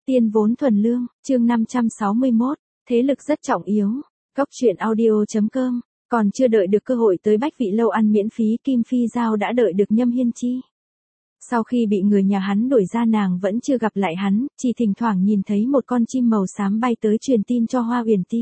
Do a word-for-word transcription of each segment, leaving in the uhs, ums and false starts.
Tiên vốn thuần lương, chương năm trăm sáu mươi mốt, thế lực rất trọng yếu. Cốc truyện audio.com, còn chưa đợi được cơ hội tới Bách Vị Lâu ăn miễn phí, Kim Phi Giao đã đợi được Nhâm Hiên Chi. Sau khi bị người nhà hắn đuổi ra, nàng vẫn chưa gặp lại hắn, chỉ thỉnh thoảng nhìn thấy một con chim màu xám bay tới truyền tin cho Hoa Uyển Ti.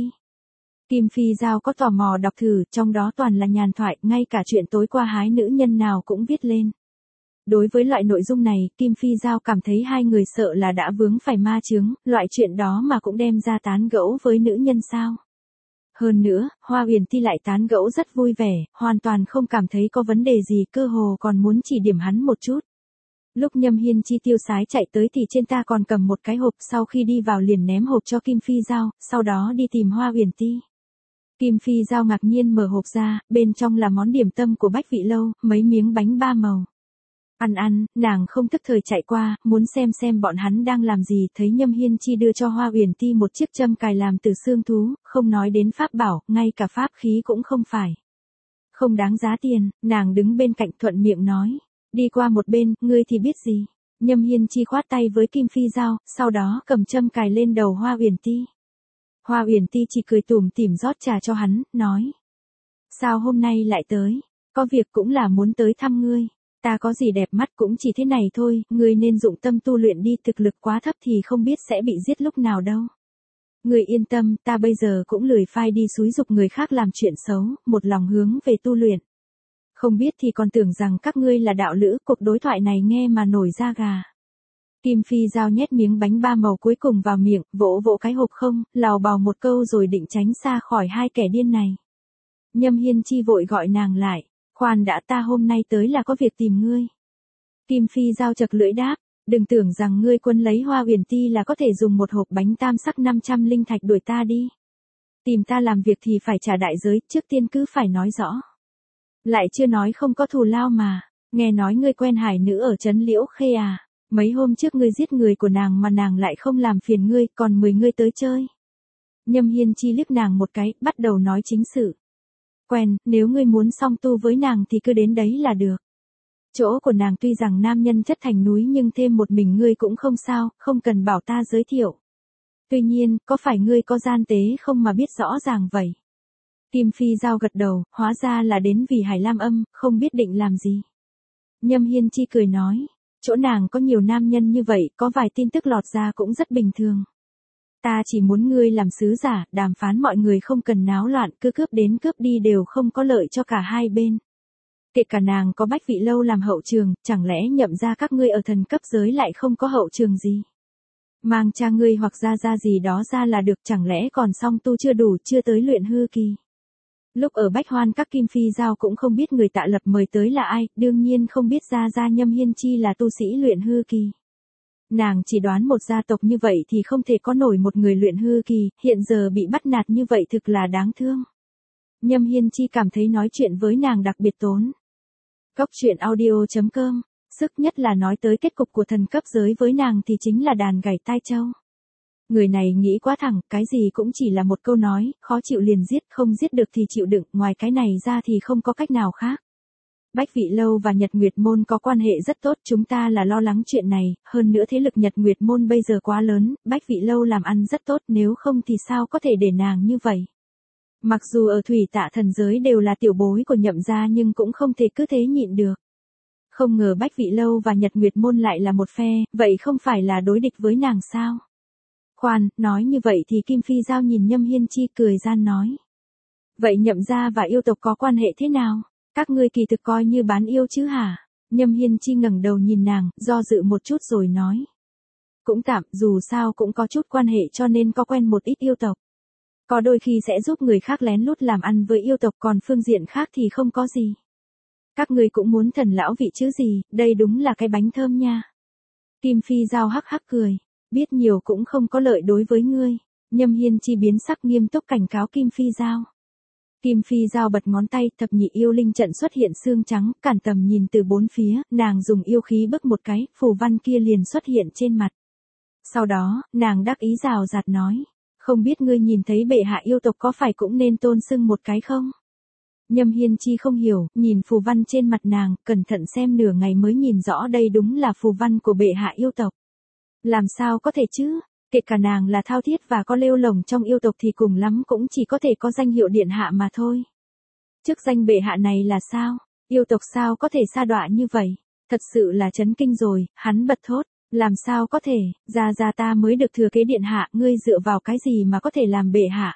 Kim Phi Giao có tò mò đọc thử, trong đó toàn là nhàn thoại, ngay cả chuyện tối qua hái nữ nhân nào cũng viết lên. Đối với loại nội dung này, Kim Phi Giao cảm thấy hai người sợ là đã vướng phải ma chướng, loại chuyện đó mà cũng đem ra tán gẫu với nữ nhân sao. Hơn nữa, Hoa Uyển Ti lại tán gẫu rất vui vẻ, hoàn toàn không cảm thấy có vấn đề gì, cơ hồ còn muốn chỉ điểm hắn một chút. Lúc Nhâm Hiên Chi tiêu sái chạy tới thì trên ta còn cầm một cái hộp, sau khi đi vào liền ném hộp cho Kim Phi Giao, sau đó đi tìm Hoa Uyển Ti. Kim Phi Giao ngạc nhiên mở hộp ra, bên trong là món điểm tâm của Bách Vị Lâu, mấy miếng bánh ba màu. Ăn ăn, nàng không thức thời chạy qua, muốn xem xem bọn hắn đang làm gì, thấy Nhâm Hiên Chi đưa cho Hoa Uyển Ti một chiếc châm cài làm từ xương thú, không nói đến pháp bảo, ngay cả pháp khí cũng không phải. Không đáng giá tiền, nàng đứng bên cạnh thuận miệng nói, đi qua một bên, ngươi thì biết gì. Nhâm Hiên Chi khoát tay với Kim Phi Giao, sau đó cầm châm cài lên đầu Hoa Uyển Ti. Hoa Uyển Ti chỉ cười tủm tỉm rót trà cho hắn, nói, sao hôm nay lại tới, có việc cũng là muốn tới thăm ngươi. Ta có gì đẹp mắt cũng chỉ thế này thôi, ngươi nên dụng tâm tu luyện đi, thực lực quá thấp thì không biết sẽ bị giết lúc nào đâu. Ngươi yên tâm, ta bây giờ cũng lười phai đi xúi giục người khác làm chuyện xấu, một lòng hướng về tu luyện. Không biết thì còn tưởng rằng các ngươi là đạo lữ, cuộc đối thoại này nghe mà nổi da gà. Kim Phi Giao nhét miếng bánh ba màu cuối cùng vào miệng, vỗ vỗ cái hộp không, lào bào một câu rồi định tránh xa khỏi hai kẻ điên này. Nhâm Hiên Chi vội gọi nàng lại. Khoan đã, ta hôm nay tới là có việc tìm ngươi. Kim Phi Giao chật lưỡi đáp, đừng tưởng rằng ngươi quân lấy Hoa Uyển Ti là có thể dùng một hộp bánh tam sắc năm trăm linh thạch đuổi ta đi. Tìm ta làm việc thì phải trả đại giới, trước tiên cứ phải nói rõ. Lại chưa nói không có thù lao mà, nghe nói ngươi quen hải nữ ở trấn Liễu Khê à, mấy hôm trước ngươi giết người của nàng mà nàng lại không làm phiền ngươi, còn mời ngươi tới chơi. Nhâm Hiên Chi liếc nàng một cái, bắt đầu nói chính sự. Quen, nếu ngươi muốn song tu với nàng thì cứ đến đấy là được. Chỗ của nàng tuy rằng nam nhân chất thành núi nhưng thêm một mình ngươi cũng không sao, không cần bảo ta giới thiệu. Tuy nhiên, có phải ngươi có gian tế không mà biết rõ ràng vậy? Kim Phi Giao gật đầu, hóa ra là đến vì Hải Lam Âm, không biết định làm gì. Nhâm Hiên Chi cười nói, chỗ nàng có nhiều nam nhân như vậy, có vài tin tức lọt ra cũng rất bình thường. Ta chỉ muốn ngươi làm sứ giả, đàm phán mọi người không cần náo loạn, cứ cướp đến cướp đi đều không có lợi cho cả hai bên. Kể cả nàng có Bách Vị Lâu làm hậu trường, chẳng lẽ nhậm ra các ngươi ở thần cấp giới lại không có hậu trường gì? Mang cha ngươi hoặc ra ra gì đó ra là được, chẳng lẽ còn song tu chưa đủ, chưa tới luyện hư kỳ. Lúc ở Bách Hoan các Kim Phi Giao cũng không biết người Tạ Lập mời tới là ai, đương nhiên không biết ra ra Nhâm Hiên Chi là tu sĩ luyện hư kỳ. Nàng chỉ đoán một gia tộc như vậy thì không thể có nổi một người luyện hư kỳ, hiện giờ bị bắt nạt như vậy thực là đáng thương. Nhâm Hiên Chi cảm thấy nói chuyện với nàng đặc biệt tốn. Cốc truyện audio.com, sức nhất là nói tới kết cục của thần cấp giới với nàng thì chính là đàn gảy tai châu. Người này nghĩ quá thẳng, cái gì cũng chỉ là một câu nói, khó chịu liền giết, không giết được thì chịu đựng, ngoài cái này ra thì không có cách nào khác. Bách Vị Lâu và Nhật Nguyệt Môn có quan hệ rất tốt, chúng ta là lo lắng chuyện này, hơn nữa thế lực Nhật Nguyệt Môn bây giờ quá lớn, Bách Vị Lâu làm ăn rất tốt, nếu không thì sao có thể để nàng như vậy. Mặc dù ở thủy tạ thần giới đều là tiểu bối của Nhậm gia nhưng cũng không thể cứ thế nhịn được. Không ngờ Bách Vị Lâu và Nhật Nguyệt Môn lại là một phe, vậy không phải là đối địch với nàng sao? Khoan, nói như vậy thì Kim Phi Giao nhìn Nhâm Hiên Chi cười gian nói. Vậy Nhậm gia và yêu tộc có quan hệ thế nào? Các ngươi kỳ thực coi như bán yêu chứ hả? Nhâm Hiên Chi ngẩng đầu nhìn nàng, do dự một chút rồi nói. Cũng tạm, dù sao cũng có chút quan hệ cho nên có quen một ít yêu tộc. Có đôi khi sẽ giúp người khác lén lút làm ăn với yêu tộc, còn phương diện khác thì không có gì. Các ngươi cũng muốn thần lão vị chứ gì, đây đúng là cái bánh thơm nha. Kim Phi Giao hắc hắc cười, biết nhiều cũng không có lợi đối với ngươi. Nhâm Hiên Chi biến sắc nghiêm túc cảnh cáo Kim Phi Giao. Kim Phi Giao bật ngón tay, thập nhị yêu linh trận xuất hiện xương trắng, cản tầm nhìn từ bốn phía, nàng dùng yêu khí bức một cái, phù văn kia liền xuất hiện trên mặt. Sau đó, nàng đắc ý rào rạt nói, không biết ngươi nhìn thấy bệ hạ yêu tộc có phải cũng nên tôn xưng một cái không? Nhâm Hiên Chi không hiểu, nhìn phù văn trên mặt nàng, cẩn thận xem nửa ngày mới nhìn rõ đây đúng là phù văn của bệ hạ yêu tộc. Làm sao có thể chứ? Kể cả nàng là thao thiết và có lêu lồng trong yêu tộc thì cùng lắm cũng chỉ có thể có danh hiệu điện hạ mà thôi. Chức danh bệ hạ này là sao? Yêu tộc sao có thể sa đọa như vậy? Thật sự là chấn kinh rồi, hắn bật thốt. Làm sao có thể, ra ra ta mới được thừa kế điện hạ, ngươi dựa vào cái gì mà có thể làm bệ hạ?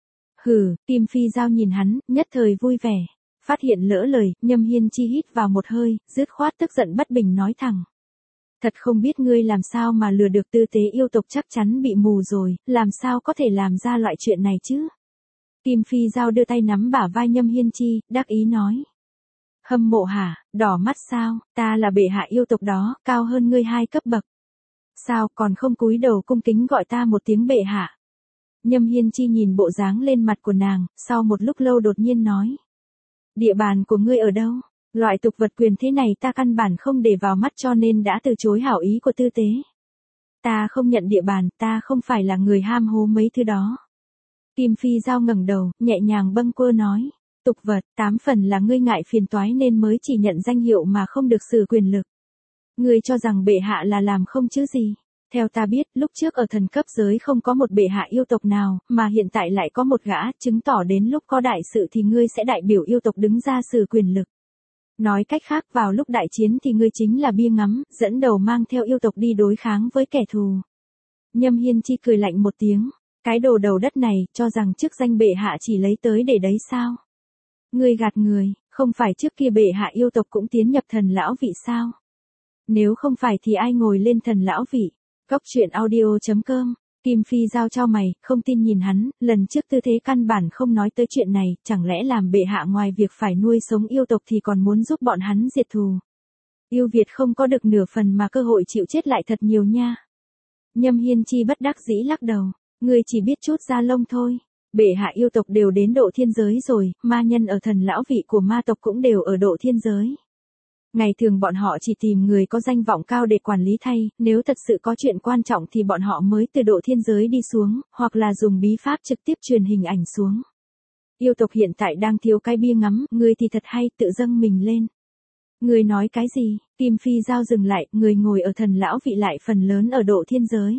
Hừ, Kim Phi Giao nhìn hắn, nhất thời vui vẻ. Phát hiện lỡ lời, Nhâm Hiên Chi hít vào một hơi, dứt khoát tức giận bất bình nói thẳng. Thật không biết ngươi làm sao mà lừa được tư tế yêu tộc, chắc chắn bị mù rồi, làm sao có thể làm ra loại chuyện này chứ? Kim Phi Giao đưa tay nắm bả vai Nhâm Hiên Chi, đắc ý nói. Hâm mộ hả, đỏ mắt sao, ta là bệ hạ yêu tộc đó, cao hơn ngươi hai cấp bậc. Sao còn không cúi đầu cung kính gọi ta một tiếng bệ hạ? Nhâm Hiên Chi nhìn bộ dáng lên mặt của nàng, sau một lúc lâu đột nhiên nói. Địa bàn của ngươi ở đâu? Loại tục vật quyền thế này ta căn bản không để vào mắt cho nên đã từ chối hảo ý của tư tế. Ta không nhận địa bàn, ta không phải là người ham hố mấy thứ đó. Kim Phi Giao ngẩng đầu, nhẹ nhàng bâng quơ nói. Tục vật, tám phần là ngươi ngại phiền toái nên mới chỉ nhận danh hiệu mà không được sử quyền lực. Ngươi cho rằng bệ hạ là làm không chứ gì. Theo ta biết, lúc trước ở thần cấp giới không có một bệ hạ yêu tộc nào, mà hiện tại lại có một gã, chứng tỏ đến lúc có đại sự thì ngươi sẽ đại biểu yêu tộc đứng ra sử quyền lực. Nói cách khác, vào lúc đại chiến thì ngươi chính là bia ngắm, dẫn đầu mang theo yêu tộc đi đối kháng với kẻ thù. Nhâm Hiên Chi cười lạnh một tiếng, cái đồ đầu đất này, cho rằng chức danh bệ hạ chỉ lấy tới để đấy sao? Ngươi gạt người, không phải trước kia bệ hạ yêu tộc cũng tiến nhập thần lão vị sao? Nếu không phải thì ai ngồi lên thần lão vị? Cốc truyện audio chấm com. Kim Phi Giao trao mày, không tin nhìn hắn, lần trước tư thế căn bản không nói tới chuyện này, chẳng lẽ làm bệ hạ ngoài việc phải nuôi sống yêu tộc thì còn muốn giúp bọn hắn diệt thù. Yêu Việt không có được nửa phần mà cơ hội chịu chết lại thật nhiều nha. Nhâm Hiên Chi bất đắc dĩ lắc đầu, ngươi chỉ biết chút da lông thôi. Bệ hạ yêu tộc đều đến độ thiên giới rồi, ma nhân ở thần lão vị của ma tộc cũng đều ở độ thiên giới. Ngày thường bọn họ chỉ tìm người có danh vọng cao để quản lý thay, nếu thật sự có chuyện quan trọng thì bọn họ mới từ độ thiên giới đi xuống, hoặc là dùng bí pháp trực tiếp truyền hình ảnh xuống. Yêu tộc hiện tại đang thiếu cái bia ngắm, người thì thật hay, tự dâng mình lên. Người nói cái gì? Kim Phi Giao dừng lại, người ngồi ở thần lão vị lại phần lớn ở độ thiên giới.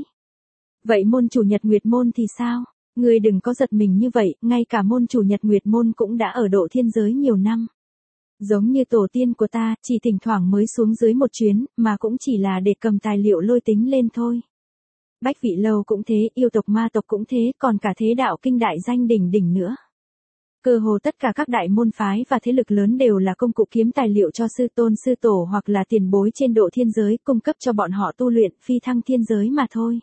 Vậy môn chủ Nhật Nguyệt môn thì sao? Người đừng có giật mình như vậy, ngay cả môn chủ Nhật Nguyệt môn cũng đã ở độ thiên giới nhiều năm. Giống như tổ tiên của ta, chỉ thỉnh thoảng mới xuống dưới một chuyến, mà cũng chỉ là để cầm tài liệu lôi tính lên thôi. Bách Vị Lâu cũng thế, yêu tộc ma tộc cũng thế, còn cả thế đạo kinh đại danh đỉnh đỉnh nữa. Cơ hồ tất cả các đại môn phái và thế lực lớn đều là công cụ kiếm tài liệu cho sư tôn sư tổ hoặc là tiền bối trên độ thiên giới, cung cấp cho bọn họ tu luyện phi thăng thiên giới mà thôi.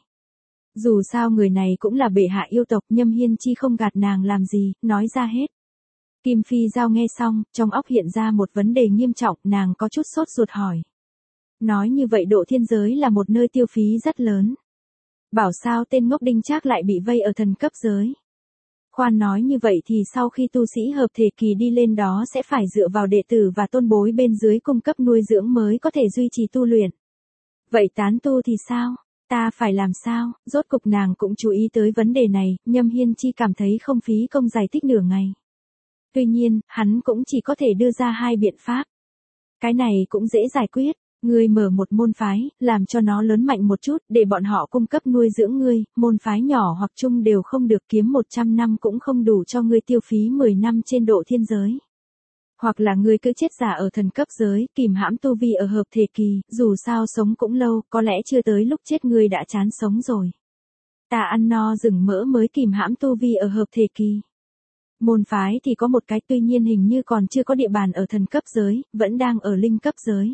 Dù sao người này cũng là bệ hạ yêu tộc, Nhâm Hiên Chi không gạt nàng làm gì, nói ra hết. Kim Phi Giao nghe xong, trong óc hiện ra một vấn đề nghiêm trọng, nàng có chút sốt ruột hỏi. Nói như vậy độ thiên giới là một nơi tiêu phí rất lớn. Bảo sao tên ngốc Đinh Trác lại bị vây ở thần cấp giới. Khoan nói như vậy thì sau khi tu sĩ hợp thể kỳ đi lên đó sẽ phải dựa vào đệ tử và tôn bối bên dưới cung cấp nuôi dưỡng mới có thể duy trì tu luyện. Vậy tán tu thì sao? Ta phải làm sao? Rốt cục nàng cũng chú ý tới vấn đề này, Nhâm Hiên Chi cảm thấy không phí công giải thích nửa ngày. Tuy nhiên, hắn cũng chỉ có thể đưa ra hai biện pháp. Cái này cũng dễ giải quyết, ngươi mở một môn phái, làm cho nó lớn mạnh một chút, để bọn họ cung cấp nuôi dưỡng ngươi, môn phái nhỏ hoặc chung đều không được, kiếm một trăm năm cũng không đủ cho ngươi tiêu phí mười năm trên độ thiên giới. Hoặc là ngươi cứ chết giả ở thần cấp giới, kìm hãm tu vi ở hợp thể kỳ, dù sao sống cũng lâu, có lẽ chưa tới lúc chết ngươi đã chán sống rồi. Ta ăn no rừng mỡ mới kìm hãm tu vi ở hợp thể kỳ. Môn phái thì có một cái, tuy nhiên hình như còn chưa có địa bàn ở thần cấp giới, vẫn đang ở linh cấp giới.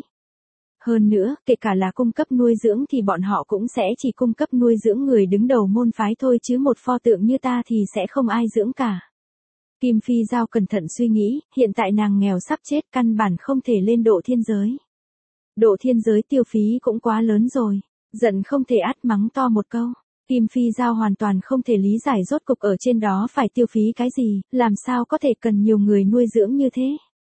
Hơn nữa, kể cả là cung cấp nuôi dưỡng thì bọn họ cũng sẽ chỉ cung cấp nuôi dưỡng người đứng đầu môn phái thôi, chứ một pho tượng như ta thì sẽ không ai dưỡng cả. Kim Phi Giao cẩn thận suy nghĩ, hiện tại nàng nghèo sắp chết, căn bản không thể lên độ thiên giới. Độ thiên giới tiêu phí cũng quá lớn rồi, giận không thể át mắng to một câu. Kim Phi Giao hoàn toàn không thể lý giải rốt cục ở trên đó phải tiêu phí cái gì, làm sao có thể cần nhiều người nuôi dưỡng như thế.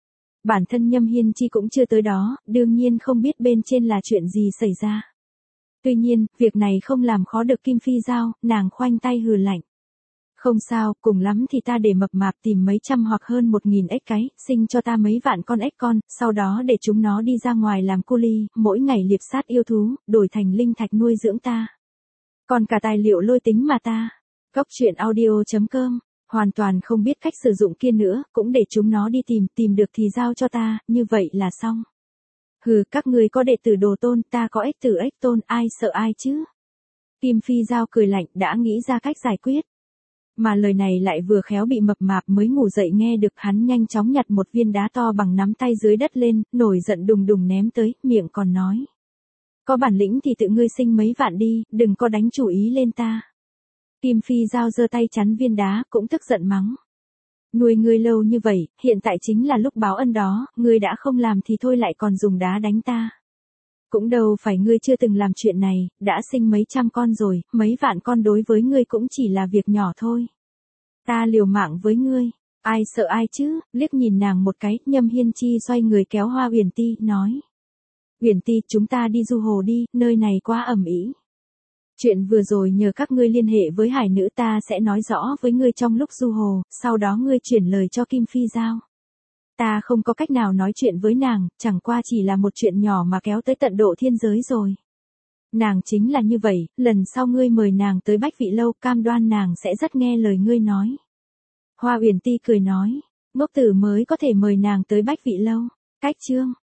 Bản thân Nhâm Hiên Chi cũng chưa tới đó, đương nhiên không biết bên trên là chuyện gì xảy ra. Tuy nhiên, việc này không làm khó được Kim Phi Giao, nàng khoanh tay hừ lạnh. Không sao, cùng lắm thì ta để mập mạp tìm mấy trăm hoặc hơn một nghìn ếch cái, sinh cho ta mấy vạn con ếch con, sau đó để chúng nó đi ra ngoài làm cu li, mỗi ngày liệp sát yêu thú, đổi thành linh thạch nuôi dưỡng ta. Còn cả tài liệu lôi tính mà ta. Cốc truyện audio.com, hoàn toàn không biết cách sử dụng kia nữa, cũng để chúng nó đi tìm, tìm được thì giao cho ta, như vậy là xong. Hừ, các ngươi có đệ tử đồ tôn, ta có ếch tử ếch tôn, ai sợ ai chứ? Kim Phi Giao cười lạnh, đã nghĩ ra cách giải quyết. Mà lời này lại vừa khéo bị mập mạp mới ngủ dậy nghe được, hắn nhanh chóng nhặt một viên đá to bằng nắm tay dưới đất lên, nổi giận đùng đùng ném tới, miệng còn nói. Có bản lĩnh thì tự ngươi sinh mấy vạn đi, đừng có đánh chủ ý lên ta. Kim Phi Giao giơ tay chắn viên đá, cũng tức giận mắng. Nuôi ngươi lâu như vậy, hiện tại chính là lúc báo ân đó, ngươi đã không làm thì thôi lại còn dùng đá đánh ta. Cũng đâu phải ngươi chưa từng làm chuyện này, đã sinh mấy trăm con rồi, mấy vạn con đối với ngươi cũng chỉ là việc nhỏ thôi. Ta liều mạng với ngươi, ai sợ ai chứ, liếc nhìn nàng một cái, Nhâm Hiên Chi xoay người kéo Hoa Uyển Ti, nói. Uyển Ti, chúng ta đi du hồ đi, nơi này quá ẩm ĩ. Chuyện vừa rồi nhờ các ngươi liên hệ với hải nữ, ta sẽ nói rõ với ngươi trong lúc du hồ, sau đó ngươi chuyển lời cho Kim Phi Giao. Ta không có cách nào nói chuyện với nàng, chẳng qua chỉ là một chuyện nhỏ mà kéo tới tận độ thiên giới rồi. Nàng chính là như vậy, lần sau ngươi mời nàng tới Bách Vị Lâu, cam đoan nàng sẽ rất nghe lời ngươi nói. Hoa Uyển Ti cười nói, ngốc tử mới có thể mời nàng tới Bách Vị Lâu. Cách chương